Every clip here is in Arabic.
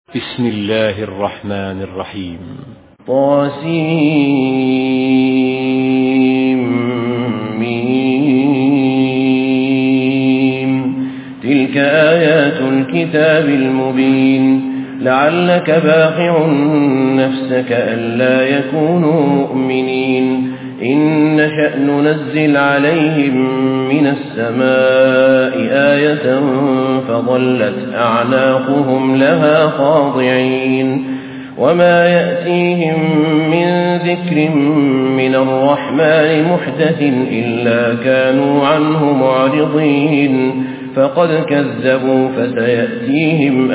بسم الله الرحمن الرحيم. طاسيم. تلك آيات الكتاب المبين. لعلك باخع نفسك ألا يكونوا مؤمنين. إن نشأ ننزل عليهم من السماء آية فظلت أعناقهم لها خاضعين. وما يأتيهم من ذكر من الرحمن محدث إلا كانوا عنه معرضين. فقد كذبوا فسيأتيهم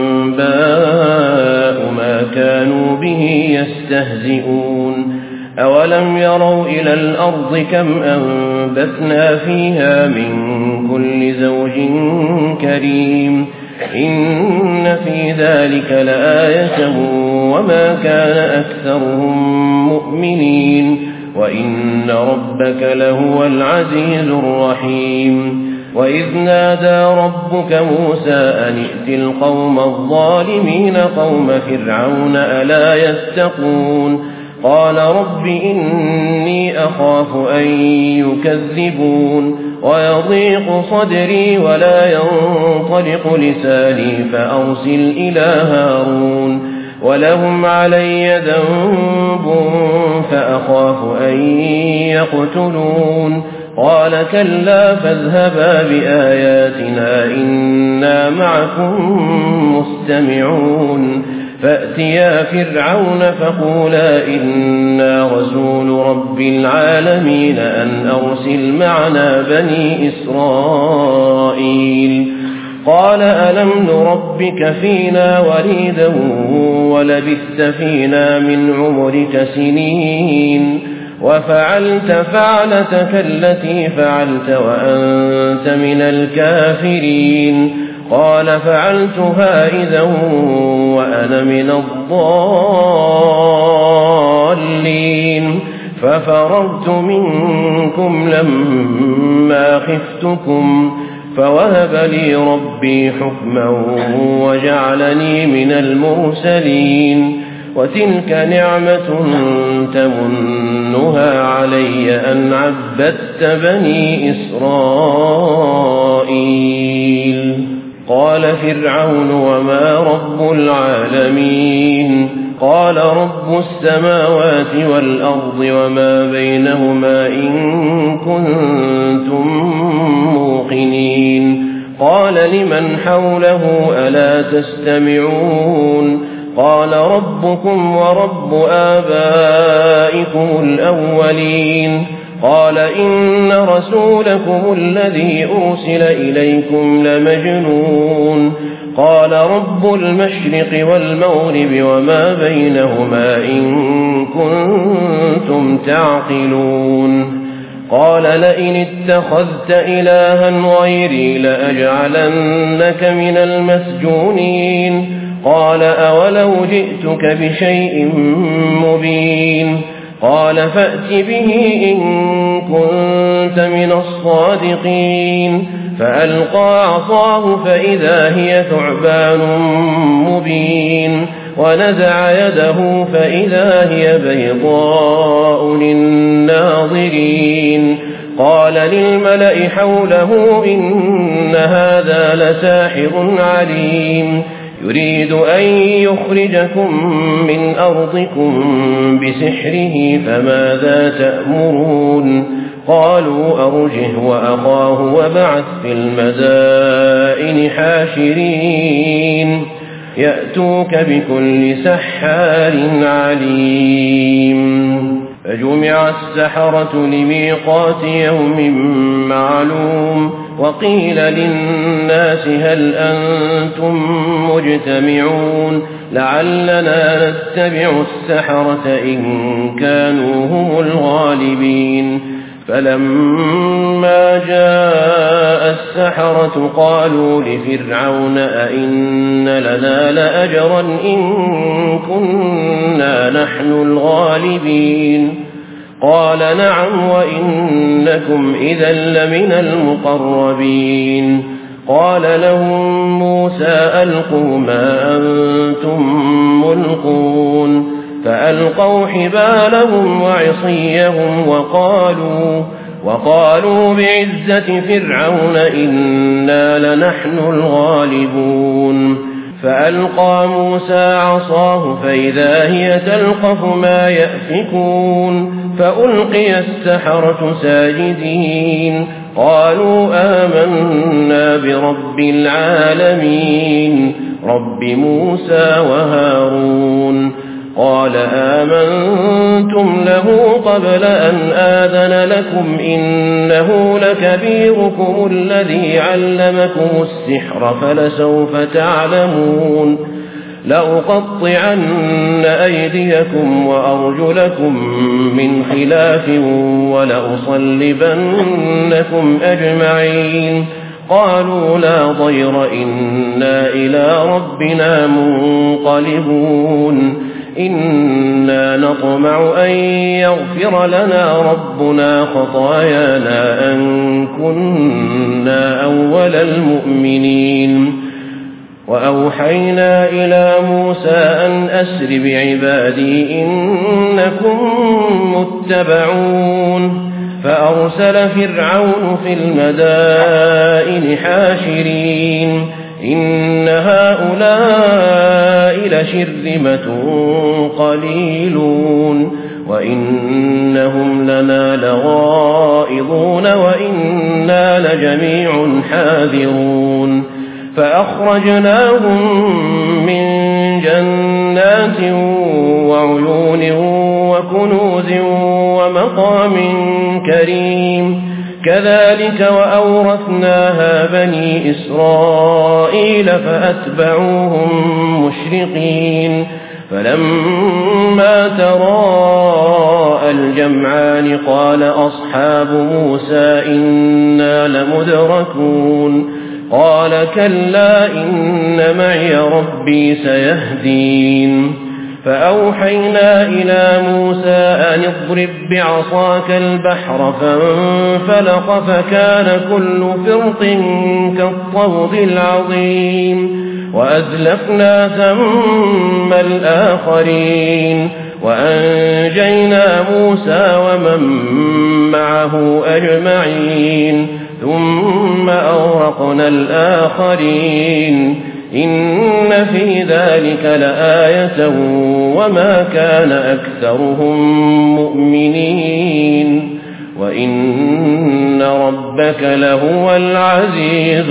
أنباء ما كانوا به يستهزئون. أولم يروا إلى الأرض كم أنبتنا فيها من كل زوج كريم. إن في ذلك لآية وما كان أكثرهم مؤمنين وإن ربك لهو العزيز الرحيم. وإذ نادى ربك موسى أن ائت القوم الظالمين قوم فرعون ألا يتقون. قال رب إني أخاف أن يكذبون ويضيق صدري ولا ينطلق لساني فأرسل إلى هارون ولهم علي ذنب فأخاف أن يقتلون. قال كلا فاذهبا بآياتنا إنا معكم مستمعون. فأتيا فرعون فقولا إنا رسول رب العالمين أن أرسل معنا بني إسرائيل. قال ألم نربك فينا وليدا ولبثت فينا من عمرك سنين وفعلت فعلتك التي فعلت وأنت من الكافرين. قال فعلتها إذا وأنا من الضالين. ففررت منكم لما خفتكم فوهب لي ربي حكما وجعلني من المرسلين. وتلك نعمة تمنها علي أن عبدت بني إسرائيل. قال فرعون وما رب العالمين. قال رب السماوات والأرض وما بينهما إن كنتم موقنين. قال لمن حوله ألا تستمعون. قال ربكم ورب آبائكم الأولين. قال إن رسولكم الذي أرسل إليكم لمجنون. قال رب المشرق والمغرب وما بينهما إن كنتم تعقلون. قال لئن اتخذت إلها غيري لأجعلنك من المسجونين. قال أولو جئتك بشيء مبين. قال فأت به إن كنت من الصادقين. فألقى عصاه فإذا هي ثعبان مبين ونزع يده فإذا هي بيضاء للناظرين. قال للملأ حوله إن هذا لساحر عليم يريد أن يخرجكم من أرضكم بسحره فماذا تأمرون. قالوا أرجه وأخاه وابعث في المدائن حاشرين يأتوك بكل سحار عليم. فجمع السحرة لميقات يوم معلوم. وقيل للناس هل أنتم مجتمعون لعلنا نتبع السحرة إن كانوا هم الغالبين. فلما جاء السحرة قالوا لفرعون أئن لنا لأجرا إن كنا نحن الغالبين. قال نعم وإنكم إذا لمن المقربين. قال لهم موسى ألقوا ما أنتم فألقوا حبالهم وعصيهم وقالوا بعزة فرعون إنا لنحن الغالبون فألقى موسى عصاه فإذا هي تلقف ما يأفكون فألقي السحرة ساجدين قالوا آمنا برب العالمين رب موسى وهارون قال آمنتم له قبل أن آذن لكم إنه لكبيركم الذي علمكم السحر فلسوف تعلمون لأقطعن أيديكم وأرجلكم من خلاف ولأصلبنكم أجمعين قالوا لا ضير إنا إلى ربنا منقلبون إنا نطمع أن يغفر لنا ربنا خطايانا أن كنا أول المؤمنين وأوحينا إلى موسى أن أسر بعبادي إنكم متبعون فأرسل فرعون في المدائن حاشرين إن هؤلاء لشرذمة قليلون وإنهم لنا لغائظون وإنا لجميع حاذرون فأخرجناهم من جنات وعيون وكنوز ومقام كريم كذلك وأورثناها بني إسرائيل فأتبعوهم مشرقين فلما تراءى الجمعان قال أصحاب موسى إنا لمدركون قال كلا إن معي ربي سيهدين فأوحينا إلى موسى أن اضرب بعصاك البحر فانفلق فكان كل فرق كالطود العظيم وأزلفنا ثم الآخرين وأنجينا موسى ومن معه أجمعين ثم أغرقنا الآخرين إن في ذلك لآية وما كان أكثرهم مؤمنين وإن ربك لهو العزيز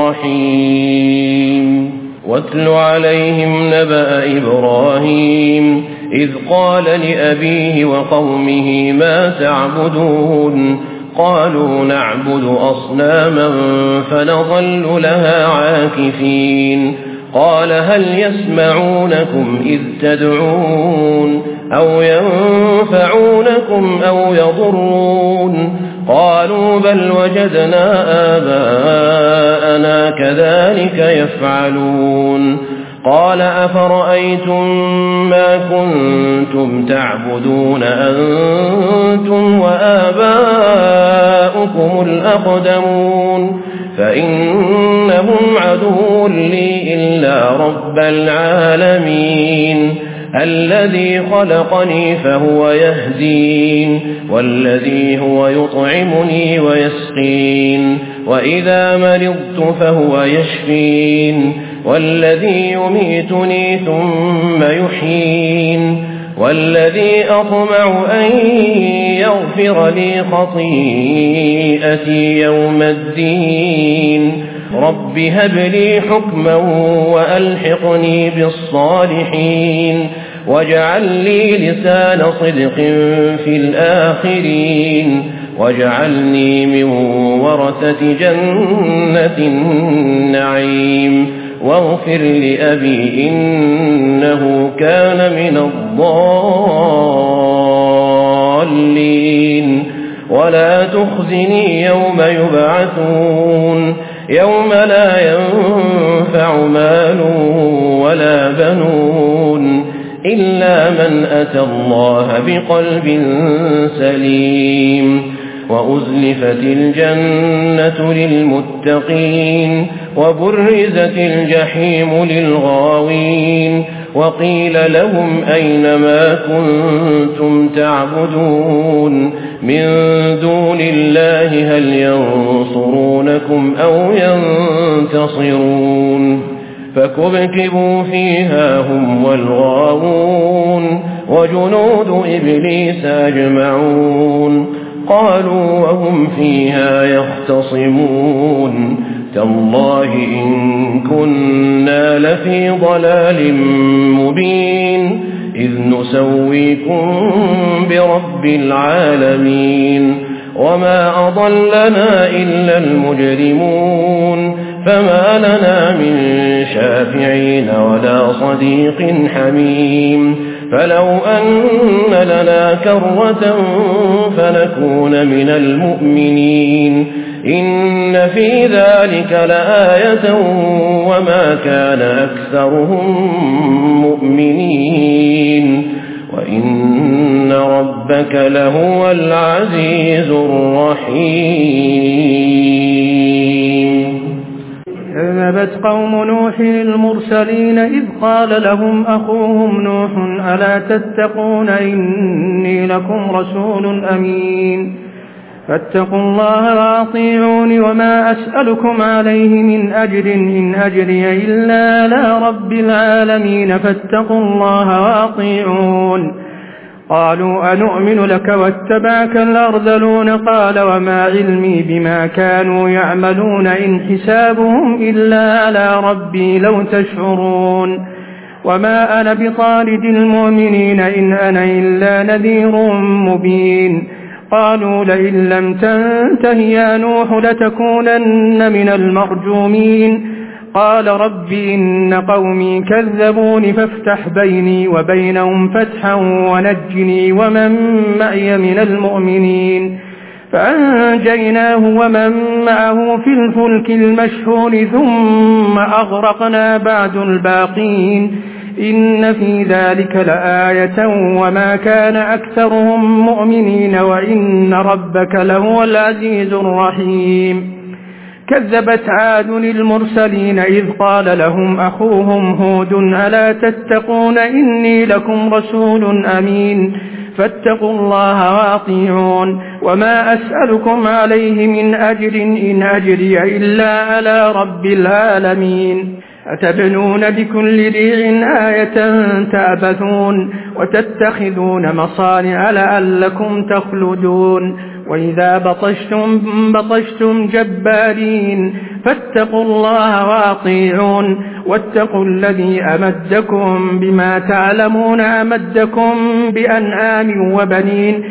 الرحيم واتل عليهم نبأ إبراهيم إذ قال لأبيه وقومه ما تعبدون قالوا نعبد أصناما فنظل لها عاكفين قال هل يسمعونكم إذ تدعون أو ينفعونكم أو يضرون قالوا بل وجدنا آباءنا كذلك يفعلون قال أفرأيتم ما كنتم تعبدون أنتم وآباؤكم الأقدمون فإنهم عدو لي إلا رب العالمين الذي خلقني فهو يهدين والذي هو يطعمني ويسقين وإذا مرضت فهو يشفين والذي يميتني ثم يحيين والذي أطمع أن يغفر لي خطيئتي يوم الدين رب هب لي حكما وألحقني بالصالحين واجعل لي لسان صدق في الآخرين واجعلني من ورثة جنة النعيم واغفر لأبي إنه كان من الضالين ولا تخزني يوم يبعثون يوم لا ينفع مال ولا بنون إلا من أتى الله بقلب سليم وأزلفت الجنة للمتقين وبرزت الجحيم للغاوين وقيل لهم أين ما كنتم تعبدون من دون الله هل ينصرونكم أو ينتصرون فكبكبوا فيها هم والغاوون وجنود إبليس أجمعون قالوا وهم فيها يختصمون تالله إن كنا لفي ضلال مبين إذ نسويكم برب العالمين وما أضلنا إلا المجرمون فما لنا من شافعين ولا صديق حميم فلو أن لنا كرة فنكون من المؤمنين إن في ذلك لآية وما كان أكثرهم مؤمنين وإن ربك لهو العزيز الرحيم. كذبت قوم نوح المرسلين إذ قال لهم أخوهم نوح ألا تتقون إني لكم رسول أمين فاتقوا الله وأطيعون وما أسألكم عليه من أجر إن أجري إلا على رب العالمين فاتقوا الله وأطيعون. قالوا أنؤمن لك واتبعك الأرذلون قال وما علمي بما كانوا يعملون إن حسابهم إلا على ربي لو تشعرون وما أنا بطارد المؤمنين إن أنا إلا نذير مبين. قالوا لئن لم تنته يا نوح لتكونن من المرجومين. قال رب إن قومي كذبون فافتح بيني وبينهم فتحا ونجني ومن معي من المؤمنين. فأنجيناه ومن معه في الفلك المشحون ثم أغرقنا بعد الباقين إن في ذلك لآية وما كان أكثرهم مؤمنين وإن ربك لهو العزيز الرحيم. كذبت عاد المرسلين إذ قال لهم أخوهم هود ألا تتقون إني لكم رسول أمين فاتقوا الله وأطيعون وما أسألكم عليه من أجر إن أجري إلا على رب العالمين. أتبنون بكل ريع آية تعبثون وتتخذون مصانع لعلكم تخلدون وإذا بطشتم جبارين فاتقوا الله وأطيعون واتقوا الذي أمدكم بما تعلمون أمدكم بأنعام وبنين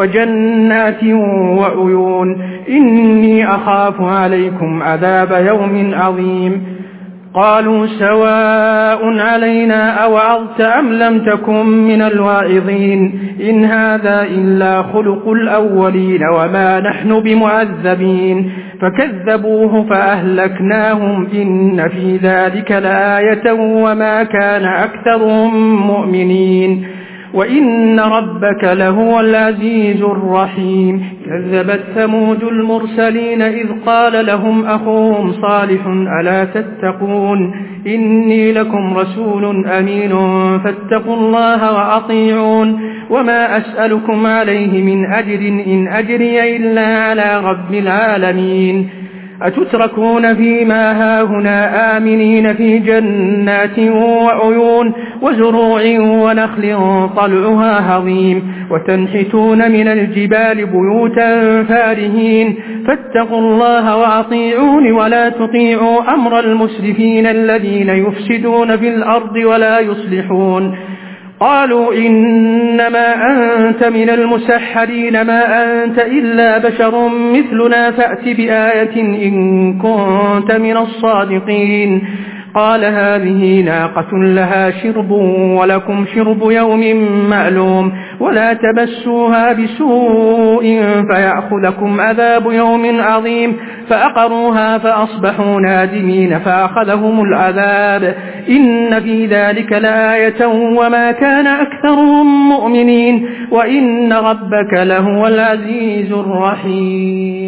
وجنات وعيون إني أخاف عليكم عذاب يوم عظيم. قالوا سواء علينا أوعظت أم لم تكن من الواعظين إن هذا إلا خلق الأولين وما نحن بمعذبين. فكذبوه فأهلكناهم إن في ذلك لآية وما كان أكثرهم مؤمنين وإن ربك لهو العزيز الرحيم. كذبت ثمود المرسلين إذ قال لهم أخوهم صالح ألا تتقون إني لكم رسول أمين فاتقوا الله وأطيعون وما أسألكم عليه من أجر إن أجري إلا على رب العالمين. أتتركون فيما هاهنا آمنين في جنات وعيون وزروع ونخل طلعها هضيم وتنحتون من الجبال بيوتا فارهين فاتقوا الله وأطيعون ولا تطيعوا أمر المسرفين الذين يفسدون في الأرض ولا يصلحون. قالوا إنما أنت من المسحرين ما أنت إلا بشر مثلنا فأت بآية إن كنت من الصادقين. قال هذه ناقة لها شرب ولكم شرب يوم معلوم ولا تمسوها بسوء فيأخذكم عذاب يوم عظيم. فأقروها فأصبحوا نادمين فأخذهم العذاب إن في ذلك لآية وما كان أكثرهم مؤمنين وإن ربك لهو العزيز الرحيم.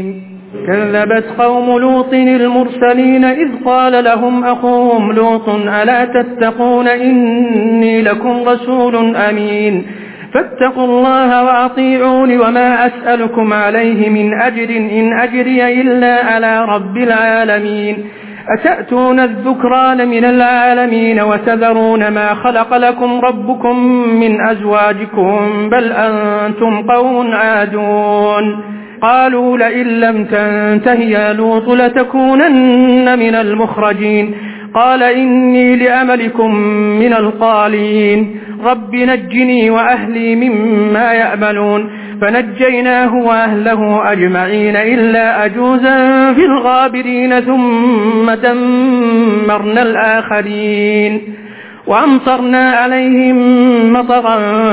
كذبت قوم لوط المرسلين إذ قال لهم أخوهم لوط ألا تتقون إني لكم رسول أمين فاتقوا الله وأطيعون وما أسألكم عليه من أجر إن أجري إلا على رب العالمين أتأتون الذكران من العالمين وتذرون ما خلق لكم ربكم من أزواجكم بل أنتم قوم عادون قالوا لئن لم تنته يا لوط لتكونن من المخرجين قال إني لأملكم من القالين رب نجني وأهلي مما يأملون فنجيناه وأهله أجمعين إلا أجوزا في الغابرين ثم دمرنا الآخرين وأمطرنا عليهم مطرا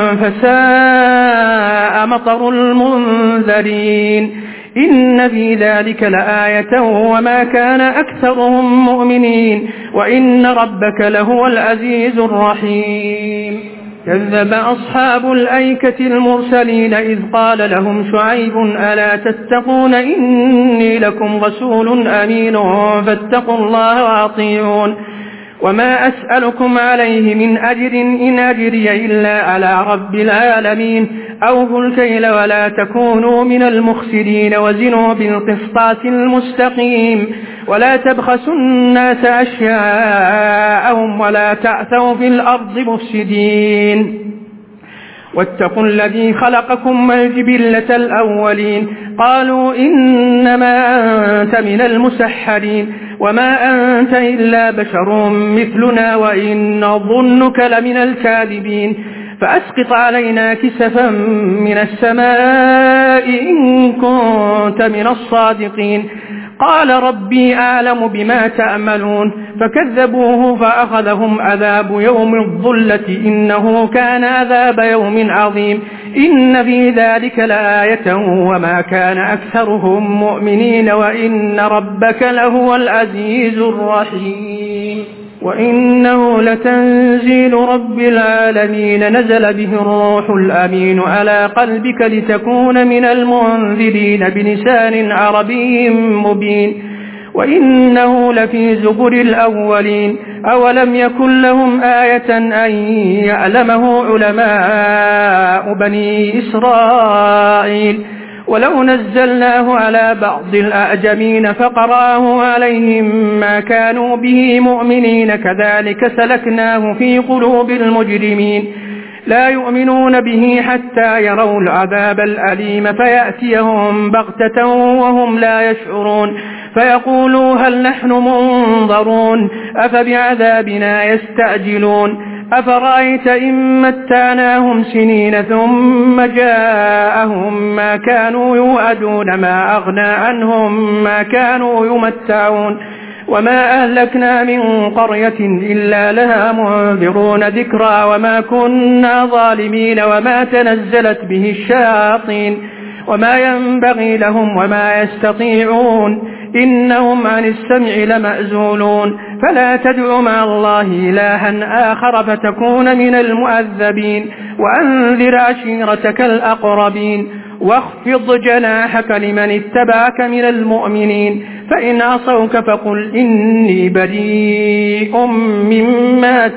فساء مطر المنذرين إن في ذلك لآية وما كان أكثرهم مؤمنين وإن ربك لهو العزيز الرحيم كذب أصحاب الأيكة المرسلين إذ قال لهم شعيب ألا تتقون إني لكم رسول أمين فاتقوا الله وأطيعون وما أسألكم عليه من أجر إن أجري إلا على رب العالمين أوفوا الكيل ولا تكونوا من المخسرين وزنوا بالقسطاس المستقيم ولا تبخسوا الناس أشياءهم ولا تعثوا في الأرض مفسدين واتقوا الذي خلقكم والجبلة الأولين قالوا إنما أنت من المسحرين وما أنت إلا بشر مثلنا وإن نظنك لمن الكاذبين فأسقط علينا كسفا من السماء إن كنت من الصادقين قال ربي أعلم بما تأملون فكذبوه فأخذهم عذاب يوم الظلة إنه كان عذاب يوم عظيم إن في ذلك لآية وما كان أكثرهم مؤمنين وإن ربك لهو العزيز الرحيم وإنه لتنزيل رب العالمين نزل به الروح الأمين على قلبك لتكون من المنذرين بلسان عربي مبين وإنه لفي زبر الأولين أولم يكن لهم آية أن يعلمه علماء بني إسرائيل ولو نزلناه على بعض الأعجمين فقرأه عليهم ما كانوا به مؤمنين كذلك سلكناه في قلوب المجرمين لا يؤمنون به حتى يروا العذاب الأليم فيأتيهم بغتة وهم لا يشعرون فيقولوا هل نحن منظرون أفبعذابنا يستعجلون أفرأيت إن متعناهم سنين ثم جاءهم ما كانوا يوعدون ما أغنى عنهم ما كانوا يمتعون وما أهلكنا من قرية إلا لها منذرون ذكرى وما كنا ظالمين وما تنزلت به الشياطين وما ينبغي لهم وما يستطيعون إنهم عن السمع لمأزولون فلا تدع مع الله إلها آخر فتكون من المؤذبين وأنذر عشيرتك الأقربين واخفض جناحك لمن اتبعك من المؤمنين فإن عصوك فقل إني بريء مما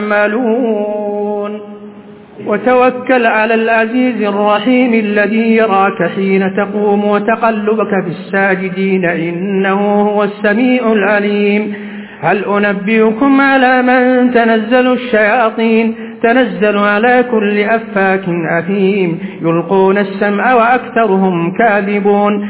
تعملون وتوكل على العزيز الرحيم الذي يراك حين تقوم وتقلبك في الساجدين إنه هو السميع العليم هل أنبئكم على من تنزل الشياطين تنزل على كل أفاك أثيم يلقون السمع وأكثرهم كاذبون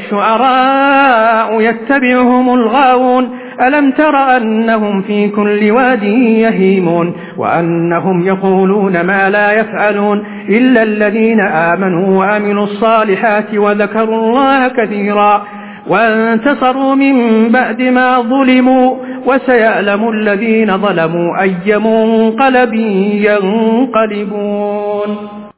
والشعراء يتبعهم الغاوون ألم تر أنهم في كل واد يهيمون وأنهم يقولون ما لا يفعلون إلا الذين آمنوا وعملوا الصالحات وذكروا الله كثيرا وانتصروا من بعد ما ظلموا وسيعلم الذين ظلموا أي منقلب ينقلبون